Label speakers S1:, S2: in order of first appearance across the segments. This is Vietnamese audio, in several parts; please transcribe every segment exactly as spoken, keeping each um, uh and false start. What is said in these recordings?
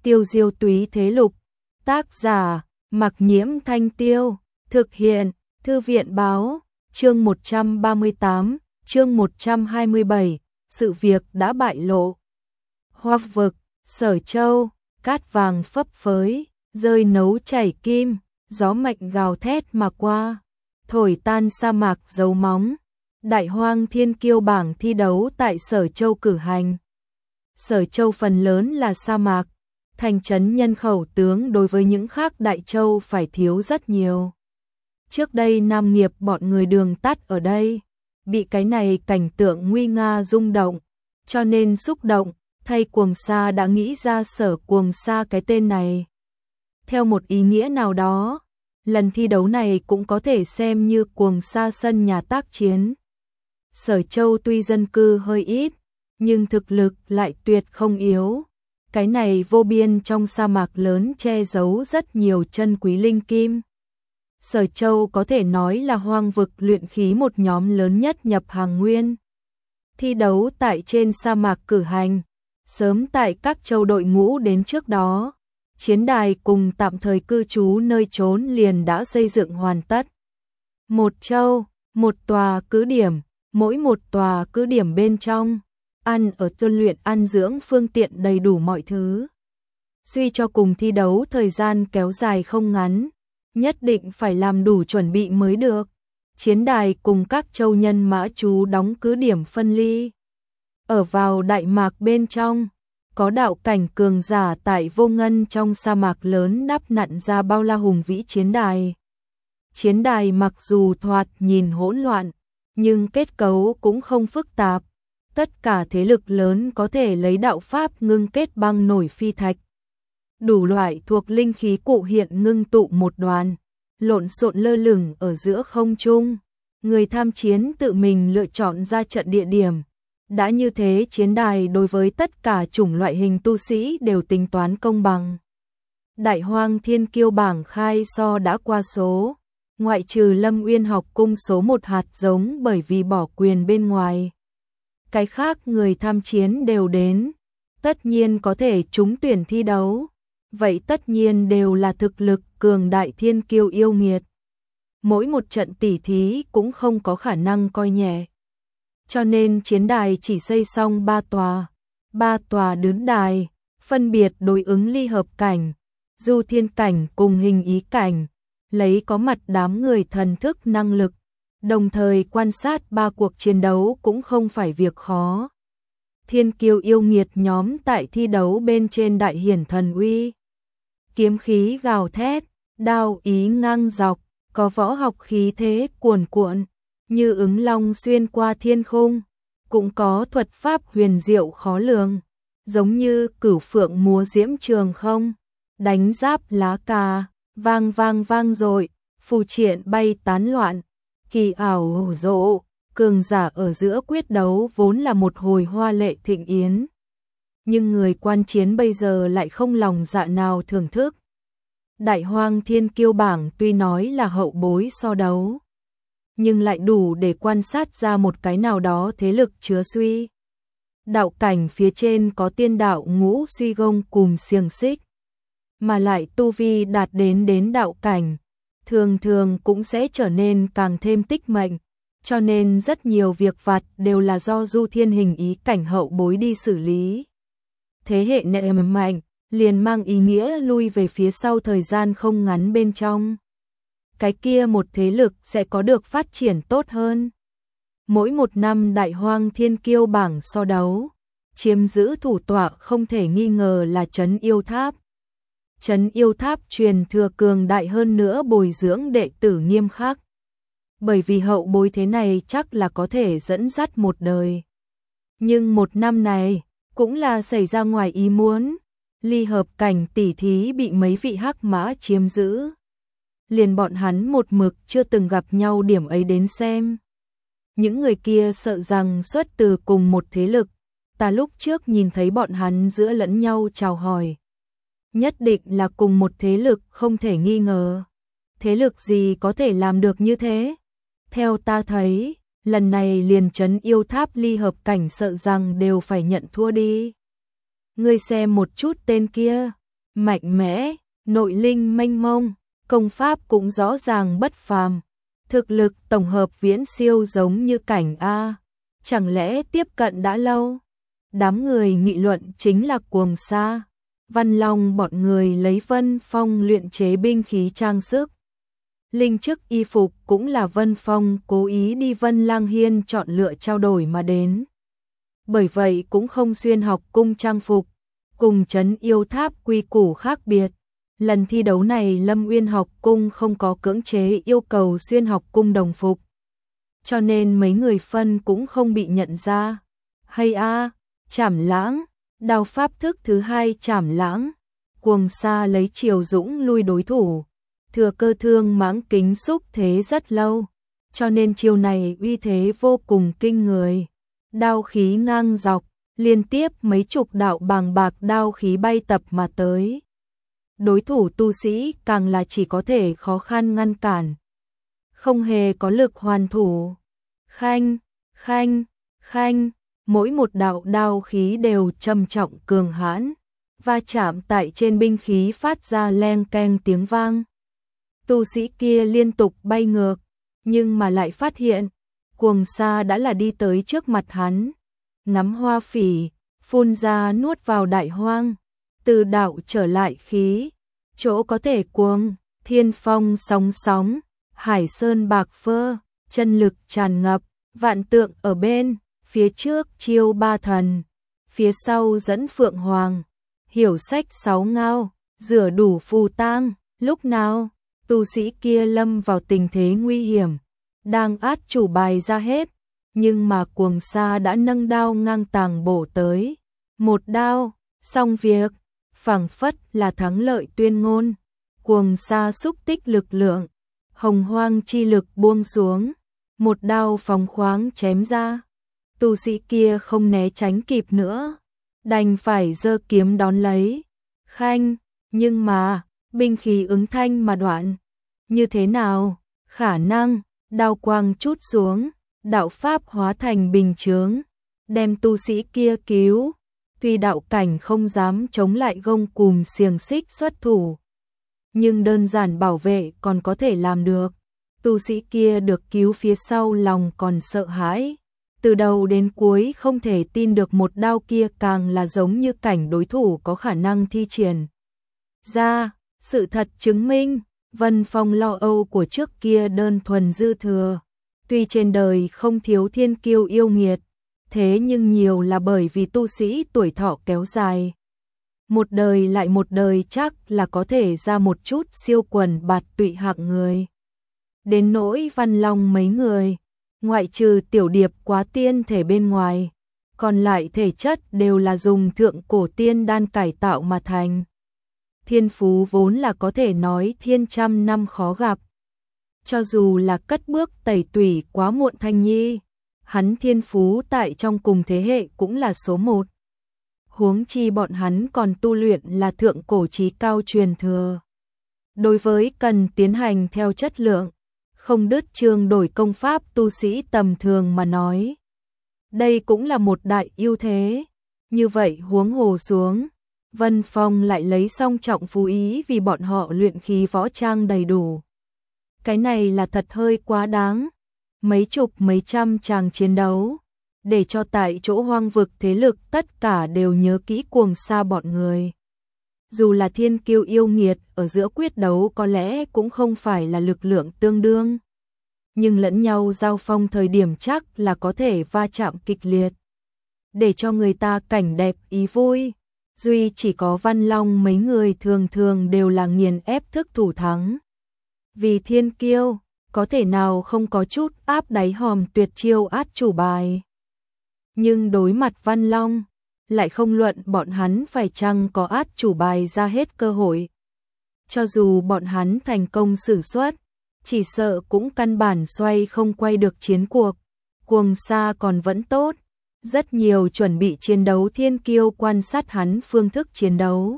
S1: Tiêu diêu túy thế lục. Tác giả, Mặc Nhiễm Thanh Tiêu. Thực hiện, Thư viện báo. Chương một trăm ba mươi tám, chương một trăm hai mươi bảy, sự việc đã bại lộ. Hoa vực, Sở Châu, cát vàng phấp phới, rơi nấu chảy kim, gió mạnh gào thét mà qua, thổi tan sa mạc dấu móng. Đại hoang thiên kiêu bảng thi đấu tại Sở Châu cử hành. Sở Châu phần lớn là sa mạc, thành trấn nhân khẩu tướng đối với những khác đại châu phải thiếu rất nhiều. Trước đây Nam Nghiệp bọn người Đường Tắt ở đây, bị cái này cảnh tượng nguy nga rung động, cho nên xúc động, thay Cuồng Sa đã nghĩ ra Sở Cuồng Sa cái tên này. Theo một ý nghĩa nào đó, lần thi đấu này cũng có thể xem như Cuồng Sa sân nhà tác chiến. Sở Châu tuy dân cư hơi ít, nhưng thực lực lại tuyệt không yếu. Cái này vô biên trong sa mạc lớn che giấu rất nhiều chân quý linh kim. Sở Châu có thể nói là hoang vực luyện khí một nhóm lớn nhất nhập hàng nguyên. Thi đấu tại trên sa mạc cử hành, sớm tại các châu đội ngũ đến trước đó, chiến đài cùng tạm thời cư trú nơi trốn liền đã xây dựng hoàn tất. Một châu, một tòa cứ điểm, mỗi một tòa cứ điểm bên trong, ăn ở tuân luyện ăn dưỡng phương tiện đầy đủ mọi thứ. Suy cho cùng thi đấu thời gian kéo dài không ngắn, nhất định phải làm đủ chuẩn bị mới được. Chiến đài cùng các châu nhân mã trú đóng cứ điểm phân ly. Ở vào Đại Mạc bên trong, có đạo cảnh cường giả tại vô ngân trong sa mạc lớn đắp nặn ra bao la hùng vĩ chiến đài. Chiến đài mặc dù thoạt nhìn hỗn loạn, nhưng kết cấu cũng không phức tạp. Tất cả thế lực lớn có thể lấy đạo pháp ngưng kết băng nổi phi thạch. Đủ loại thuộc linh khí cụ hiện ngưng tụ một đoàn, lộn xộn lơ lửng ở giữa không trung. Người tham chiến tự mình lựa chọn ra trận địa điểm. Đã như thế chiến đài đối với tất cả chủng loại hình tu sĩ đều tính toán công bằng. Đại hoang thiên kiêu bảng khai so đã qua số, ngoại trừ Lâm Uyên học cung số một hạt giống bởi vì bỏ quyền bên ngoài. Cái khác người tham chiến đều đến, tất nhiên có thể trúng tuyển thi đấu, vậy tất nhiên đều là thực lực cường đại thiên kiêu yêu nghiệt. Mỗi một trận tỉ thí cũng không có khả năng coi nhẹ. Cho nên chiến đài chỉ xây xong ba tòa, ba tòa đứng đài, phân biệt đối ứng ly hợp cảnh, du thiên cảnh cùng hình ý cảnh, lấy có mặt đám người thần thức năng lực. Đồng thời quan sát ba cuộc chiến đấu cũng không phải việc khó. Thiên kiêu yêu nghiệt nhóm tại thi đấu bên trên đại hiển thần uy. Kiếm khí gào thét, đao ý ngang dọc, có võ học khí thế cuồn cuộn, như ứng long xuyên qua thiên khung. Cũng có thuật pháp huyền diệu khó lường, giống như cửu phượng múa diễm trường không, đánh giáp lá cà, vang vang vang dội, phù triện bay tán loạn. Kỳ ảo hổ rộ, cường giả ở giữa quyết đấu vốn là một hồi hoa lệ thịnh yến. Nhưng người quan chiến bây giờ lại không lòng dạ nào thưởng thức. Đại hoang thiên kiêu bảng tuy nói là hậu bối so đấu, nhưng lại đủ để quan sát ra một cái nào đó thế lực chứa suy. Đạo cảnh phía trên có tiên đạo ngũ suy gông cùng xiềng xích, mà lại tu vi đạt đến đến đạo cảnh. Thường thường cũng sẽ trở nên càng thêm tích mệnh, cho nên rất nhiều việc vặt đều là do du thiên hình ý cảnh hậu bối đi xử lý. Thế hệ nệ mạnh, liền mang ý nghĩa lui về phía sau thời gian không ngắn bên trong. Cái kia một thế lực sẽ có được phát triển tốt hơn. Mỗi một năm đại hoang thiên kiêu bảng so đấu, chiếm giữ thủ tọa không thể nghi ngờ là Trấn Yêu Tháp. Trấn Yêu Tháp truyền thừa cường đại hơn nữa bồi dưỡng đệ tử nghiêm khắc. Bởi vì hậu bối thế này chắc là có thể dẫn dắt một đời. Nhưng một năm này, cũng là xảy ra ngoài ý muốn. Ly hợp cảnh tỉ thí bị mấy vị hắc mã chiếm giữ. Liền bọn hắn một mực chưa từng gặp nhau điểm ấy đến xem. Những người kia sợ rằng xuất từ cùng một thế lực. Ta lúc trước nhìn thấy bọn hắn giữa lẫn nhau chào hỏi. Nhất định là cùng một thế lực không thể nghi ngờ. Thế lực gì có thể làm được như thế? Theo ta thấy, lần này liền Trấn Yêu Tháp ly hợp cảnh sợ rằng đều phải nhận thua đi. Ngươi xem một chút tên kia, mạnh mẽ, nội linh mênh mông, công pháp cũng rõ ràng bất phàm. Thực lực tổng hợp viễn siêu giống như cảnh A, chẳng lẽ tiếp cận đã lâu? Đám người nghị luận chính là Cuồng Sa, Văn Long bọn người lấy Vân Phong luyện chế binh khí trang sức. Linh chức y phục cũng là Vân Phong cố ý đi Vân Lang Hiên chọn lựa trao đổi mà đến. Bởi vậy cũng không xuyên học cung trang phục, cùng trấn yêu tháp quy củ khác biệt. Lần thi đấu này Lâm Uyên học cung không có cưỡng chế yêu cầu xuyên học cung đồng phục. Cho nên mấy người phân cũng không bị nhận ra. Hay a, Trảm Lãng, đao pháp thức thứ hai Trảm Lãng. Cuồng Sa lấy Triều Dũng lui đối thủ. Thừa cơ thương mãng kính xúc thế rất lâu. Cho nên chiêu này uy thế vô cùng kinh người. Đao khí ngang dọc, liên tiếp mấy chục đạo bàng bạc đao khí bay tập mà tới. Đối thủ tu sĩ càng là chỉ có thể khó khăn ngăn cản. Không hề có lực hoàn thủ. Khanh, khanh, khanh, mỗi một đạo đao khí đều trầm trọng cường hãn, va chạm tại trên binh khí phát ra leng keng tiếng vang. Tu sĩ kia liên tục bay ngược, nhưng mà lại phát hiện, Cuồng Sa đã là đi tới trước mặt hắn. Nắm hoa phỉ, phun ra nuốt vào đại hoang, từ đạo trở lại khí, chỗ có thể cuồng, thiên phong sóng sóng, hải sơn bạc phơ, chân lực tràn ngập, vạn tượng ở bên, phía trước chiêu ba thần, phía sau dẫn phượng hoàng, hiểu sách sáu ngao, rửa đủ phù tang. Lúc nào tu sĩ kia lâm vào tình thế nguy hiểm, đang át chủ bài ra hết, nhưng mà Cuồng Sa đã nâng đao ngang tàng bổ tới. Một đao, xong việc, phảng phất là thắng lợi tuyên ngôn. Cuồng Sa xúc tích lực lượng, hồng hoang chi lực buông xuống, một đao phóng khoáng chém ra. Tu sĩ kia không né tránh kịp nữa, đành phải giơ kiếm đón lấy. Khanh, nhưng mà, binh khí ứng thanh mà đoạn. Như thế nào? Khả năng, đao quang chút xuống, đạo pháp hóa thành bình chướng, đem tu sĩ kia cứu. Tuy đạo cảnh không dám chống lại gông cùm xiềng xích xuất thủ, nhưng đơn giản bảo vệ còn có thể làm được. Tu sĩ kia được cứu phía sau lòng còn sợ hãi, từ đầu đến cuối không thể tin được một đao kia càng là giống như cảnh đối thủ có khả năng thi triển ra. Sự thật chứng minh, Vân Phong lo âu của trước kia đơn thuần dư thừa. Tuy trên đời không thiếu thiên kiêu yêu nghiệt, thế nhưng nhiều là bởi vì tu sĩ tuổi thọ kéo dài. Một đời lại một đời chắc là có thể ra một chút siêu quần bạt tụy hạng người. Đến nỗi Văn Long mấy người, ngoại trừ tiểu điệp quá tiên thể bên ngoài, còn lại thể chất đều là dùng thượng cổ tiên đan cải tạo mà thành. Thiên phú vốn là có thể nói thiên trăm năm khó gặp. Cho dù là cất bước tẩy tủy quá muộn Thanh Nhi, hắn thiên phú tại trong cùng thế hệ cũng là số một. Huống chi bọn hắn còn tu luyện là thượng cổ chí cao truyền thừa. Đối với cần tiến hành theo chất lượng, không đứt chương đổi công pháp tu sĩ tầm thường mà nói. Đây cũng là một đại ưu thế. Như vậy huống hồ xuống, Vân Phong lại lấy song trọng phú ý vì bọn họ luyện khí võ trang đầy đủ. Cái này là thật hơi quá đáng. Mấy chục mấy trăm tràng chiến đấu, để cho tại chỗ hoang vực thế lực tất cả đều nhớ kỹ Cuồng Sa bọn người. Dù là thiên kiêu yêu nghiệt ở giữa quyết đấu có lẽ cũng không phải là lực lượng tương đương, nhưng lẫn nhau giao phong thời điểm chắc là có thể va chạm kịch liệt, để cho người ta cảnh đẹp ý vui. Duy chỉ có Văn Long mấy người thường thường đều là nghiền ép thức thủ thắng. Vì thiên kiêu, có thể nào không có chút áp đáy hòm tuyệt chiêu át chủ bài. Nhưng đối mặt Văn Long, lại không luận bọn hắn phải chăng có át chủ bài ra hết cơ hội. Cho dù bọn hắn thành công sử xuất, chỉ sợ cũng căn bản xoay không quay được chiến cuộc. Cuồng Sa còn vẫn tốt, rất nhiều chuẩn bị chiến đấu thiên kiêu quan sát hắn phương thức chiến đấu,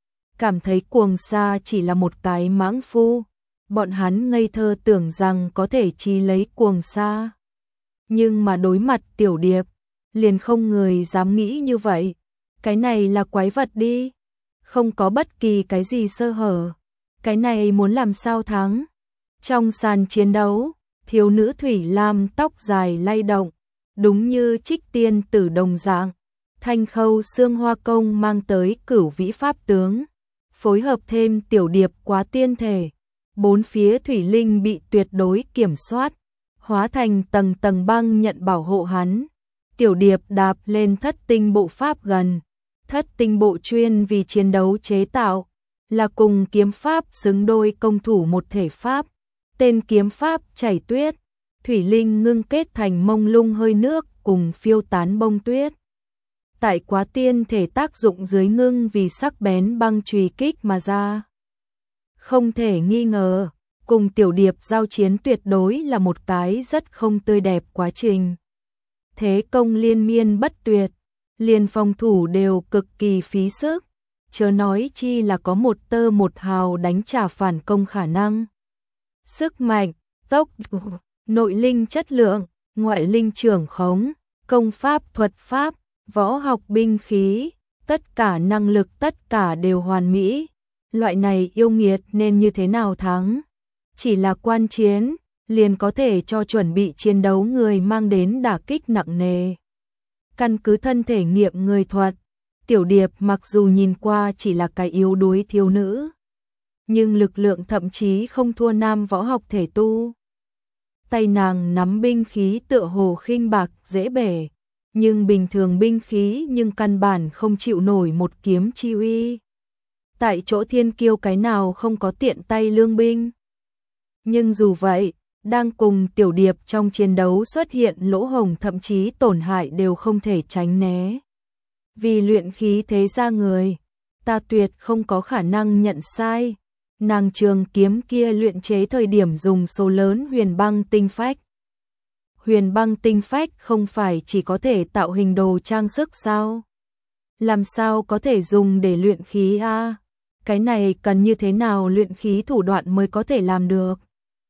S1: cảm thấy Cuồng Sa chỉ là một cái mãng phu. Bọn hắn ngây thơ tưởng rằng có thể chi lấy Cuồng Sa. Nhưng mà đối mặt tiểu điệp, liền không người dám nghĩ như vậy. Cái này là quái vật đi. không có bất kỳ cái gì sơ hở. Cái này muốn làm sao thắng? Trong sàn chiến đấu, thiếu nữ Thủy Lam tóc dài lay động, đúng như trích tiên tử đồng dạng. Thanh Khâu Xương Hoa Công mang tới Cửu Vĩ Pháp tướng, phối hợp thêm Tiểu Điệp quá tiên thể, bốn phía thủy linh bị tuyệt đối kiểm soát, hóa thành tầng tầng băng nhận bảo hộ hắn. Tiểu Điệp đạp lên thất tinh bộ pháp gần, thất tinh bộ chuyên vì chiến đấu chế tạo, là cùng kiếm pháp xứng đôi công thủ một thể pháp. Tên kiếm pháp chảy tuyết, thủy linh ngưng kết thành mông lung hơi nước cùng phiêu tán bông tuyết. Tại quá tiên thể tác dụng dưới ngưng vì sắc bén băng chùy kích mà ra. Không thể nghi ngờ, cùng Tiểu Điệp giao chiến tuyệt đối là một cái rất không tươi đẹp quá trình. Thế công liên miên bất tuyệt, liền phòng thủ đều cực kỳ phí sức, chớ nói chi là có một tơ một hào đánh trả phản công khả năng. Sức mạnh, tốc độ, nội linh chất lượng, ngoại linh trưởng khống, công pháp thuật pháp, võ học binh khí, tất cả năng lực tất cả đều hoàn mỹ. Loại này yêu nghiệt nên như thế nào thắng? Chỉ là quan chiến, liền có thể cho chuẩn bị chiến đấu người mang đến đả kích nặng nề. Căn cứ thân thể nghiệm người thuật, Tiểu Điệp mặc dù nhìn qua chỉ là cái yếu đuối thiếu nữ, nhưng lực lượng thậm chí không thua nam võ học thể tu. Tay nàng nắm binh khí tựa hồ khinh bạc dễ bể, nhưng bình thường binh khí nhưng căn bản không chịu nổi một kiếm chi uy. Tại chỗ thiên kiêu cái nào không có tiện tay lương binh. Nhưng dù vậy, đang cùng Tiểu Điệp trong chiến đấu xuất hiện lỗ hổng thậm chí tổn hại đều không thể tránh né. Vì luyện khí thế ra người, ta tuyệt không có khả năng nhận sai. Nàng trường kiếm kia luyện chế thời điểm dùng số lớn huyền băng tinh phách. Huyền băng tinh phách không phải chỉ có thể tạo hình đồ trang sức sao? Làm sao có thể dùng để luyện khí a? Cái này cần như thế nào luyện khí thủ đoạn mới có thể làm được?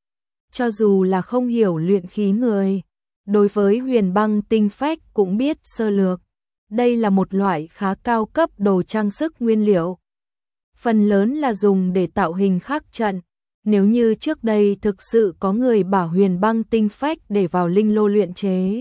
S1: Cho dù là không hiểu luyện khí người, đối với huyền băng tinh phách cũng biết sơ lược. Đây là một loại khá cao cấp đồ trang sức nguyên liệu. Phần lớn là dùng để tạo hình khắc trận. Nếu như trước đây thực sự có người bảo huyền băng tinh phách để vào linh lô luyện chế,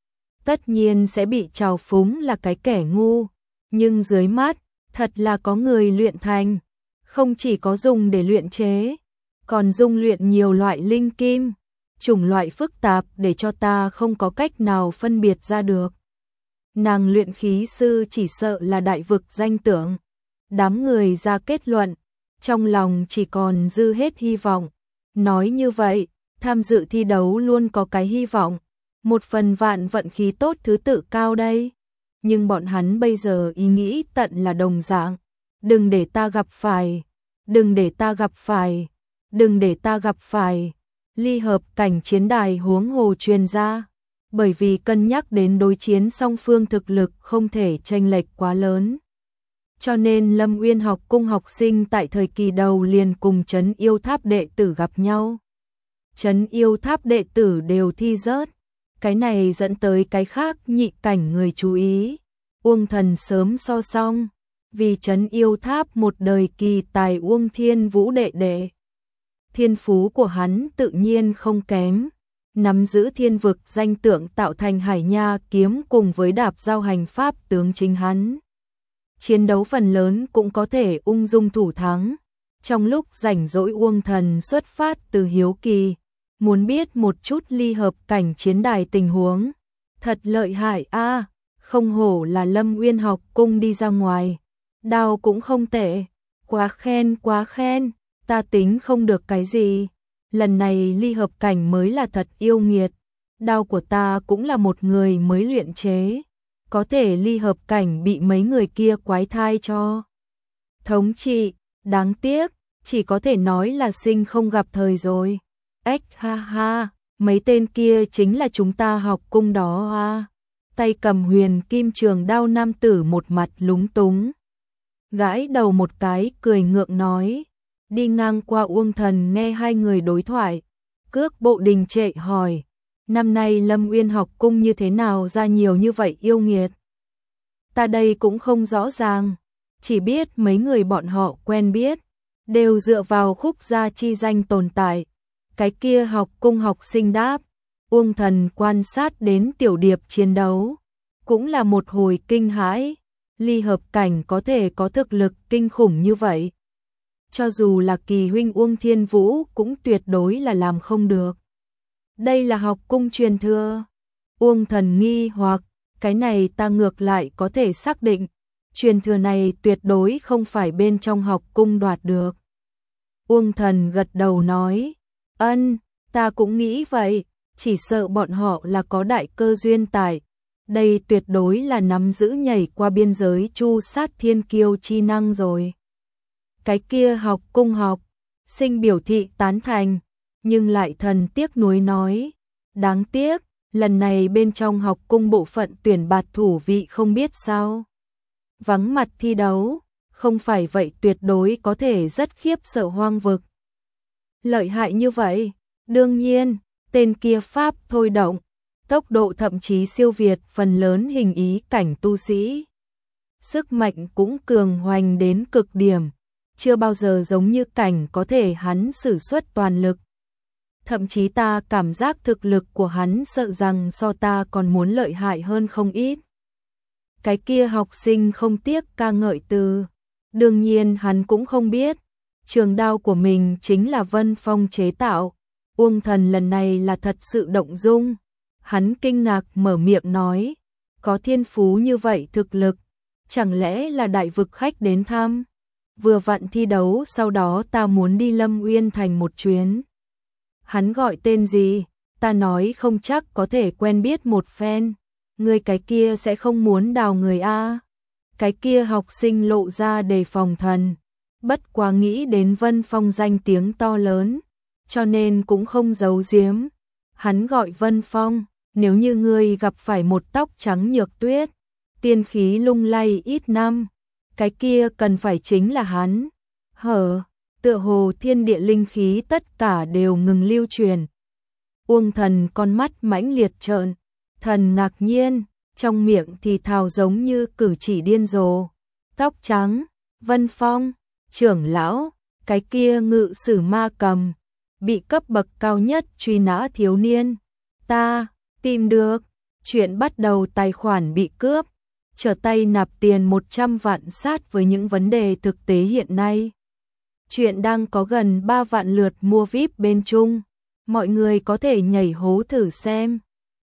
S1: tất nhiên sẽ bị trào phúng là cái kẻ ngu. Nhưng dưới mắt, thật là có người luyện thành. Không chỉ có dùng để luyện chế, còn dung luyện nhiều loại linh kim, chủng loại phức tạp để cho ta không có cách nào phân biệt ra được. Nàng luyện khí sư chỉ sợ là đại vực danh tưởng. Đám người ra kết luận, trong lòng chỉ còn dư hết hy vọng. Nói như vậy, tham dự thi đấu luôn có cái hy vọng, một phần vạn vận khí tốt thứ tự cao đây. Nhưng bọn hắn bây giờ ý nghĩ tận là đồng dạng. Đừng để ta gặp phải, đừng để ta gặp phải, đừng để ta gặp phải. Ly hợp cảnh chiến đài huống hồ truyền ra, bởi vì cân nhắc đến đối chiến song phương thực lực không thể chênh lệch quá lớn. Cho nên Lâm Uyên học cung học sinh tại thời kỳ đầu liền cùng Trấn Yêu Tháp đệ tử gặp nhau. Trấn Yêu Tháp đệ tử đều thi rớt, cái này dẫn tới cái khác nhị cảnh người chú ý. Uông Thần sớm so xong, vì Trấn Yêu Tháp một đời kỳ tài Uông Thiên Vũ đệ đệ. Thiên phú của hắn tự nhiên không kém, nắm giữ thiên vực danh tượng tạo thành Hải Nha kiếm cùng với đạp giao hành pháp tướng chính hắn. Chiến đấu phần lớn cũng có thể ung dung thủ thắng. Trong lúc rảnh rỗi Uông Thần xuất phát từ hiếu kỳ, muốn biết một chút ly hợp cảnh chiến đài tình huống. Thật lợi hại a, không hổ là Lâm Uyên học cung đi ra ngoài. Đao cũng không tệ, quá khen quá khen, ta tính không được cái gì. Lần này ly hợp cảnh mới là thật yêu nghiệt. Đao của ta cũng là một người mới luyện chế. Có thể ly hợp cảnh bị mấy người kia quái thai cho. Thống trị, đáng tiếc, chỉ có thể nói là sinh không gặp thời rồi. Ếch ha ha, mấy tên kia chính là chúng ta học cung đó à. Tay cầm huyền kim trường đao nam tử một mặt lúng túng. Gãi đầu một cái cười ngượng nói. Đi ngang qua Uông Thần nghe hai người đối thoại. Cước bộ đình trệ hỏi. Năm nay Lâm Uyên học cung như thế nào ra nhiều như vậy yêu nghiệt? Ta đây cũng không rõ ràng. chỉ biết mấy người bọn họ quen biết, đều dựa vào Khúc gia chi danh tồn tại. Cái kia học cung học sinh đáp, Uông Thần quan sát đến Tiểu Điệp chiến đấu, cũng là một hồi kinh hãi, ly hợp cảnh có thể có thực lực kinh khủng như vậy. Cho dù là kỳ huynh Uông Thiên Vũ cũng tuyệt đối là làm không được. Đây là học cung truyền thừa. Uông Thần nghi hoặc, cái này ta ngược lại có thể xác định, truyền thừa này tuyệt đối không phải bên trong học cung đoạt được. Uông Thần gật đầu nói, ân, ta cũng nghĩ vậy, chỉ sợ bọn họ là có đại cơ duyên tại. Đây tuyệt đối là nắm giữ nhảy qua biên giới chu sát thiên kiêu chi năng rồi. Cái kia học cung học, sinh biểu thị tán thành, nhưng lại thần tiếc nuối nói, đáng tiếc, lần này bên trong học cung bộ phận tuyển bạt thủ vị không biết sao. Vắng mặt thi đấu, không phải vậy tuyệt đối có thể rất khiếp sợ hoang vực. Lợi hại như vậy, đương nhiên, tên kia pháp thôi động, tốc độ thậm chí siêu việt phần lớn hình ý cảnh tu sĩ. Sức mạnh cũng cường hoành đến cực điểm, chưa bao giờ giống như cảnh có thể hắn sử xuất toàn lực. Thậm chí ta cảm giác thực lực của hắn sợ rằng so ta còn muốn lợi hại hơn không ít. Cái kia học sinh không tiếc ca ngợi từ, đương nhiên hắn cũng không biết, trường đao của mình chính là Vân Phong chế tạo. Uông Thần lần này là thật sự động dung, hắn kinh ngạc mở miệng nói, có thiên phú như vậy thực lực, chẳng lẽ là đại vực khách đến thăm? Vừa vặn thi đấu sau đó ta muốn đi Lâm Uyên Thành một chuyến. Hắn gọi tên gì? Ta nói không chắc có thể quen biết một phen. Người cái kia sẽ không muốn đào người a? Cái kia học sinh lộ ra đề phòng thần, bất quá nghĩ đến Vân Phong danh tiếng to lớn, cho nên cũng không giấu giếm. Hắn gọi Vân Phong, nếu như ngươi gặp phải một tóc trắng nhược tuyết, tiên khí lung lay ít năm, cái kia cần phải chính là hắn. Hở, tựa hồ thiên địa linh khí tất cả đều ngừng lưu truyền. Uông Thần con mắt mãnh liệt trợn, thần ngạc nhiên, trong miệng thì thào giống như cử chỉ điên rồ. Tóc trắng, Vân Phong, trưởng lão, cái kia ngự sử ma cầm, bị cấp bậc cao nhất truy nã thiếu niên. Ta, tìm được, chuyện bắt đầu tài khoản bị cướp, trở tay nạp tiền một trăm vạn sát với những vấn đề thực tế hiện nay. Chuyện đang có gần ba vạn lượt mua vi ai pi bên Trung, mọi người có thể nhảy hố thử xem.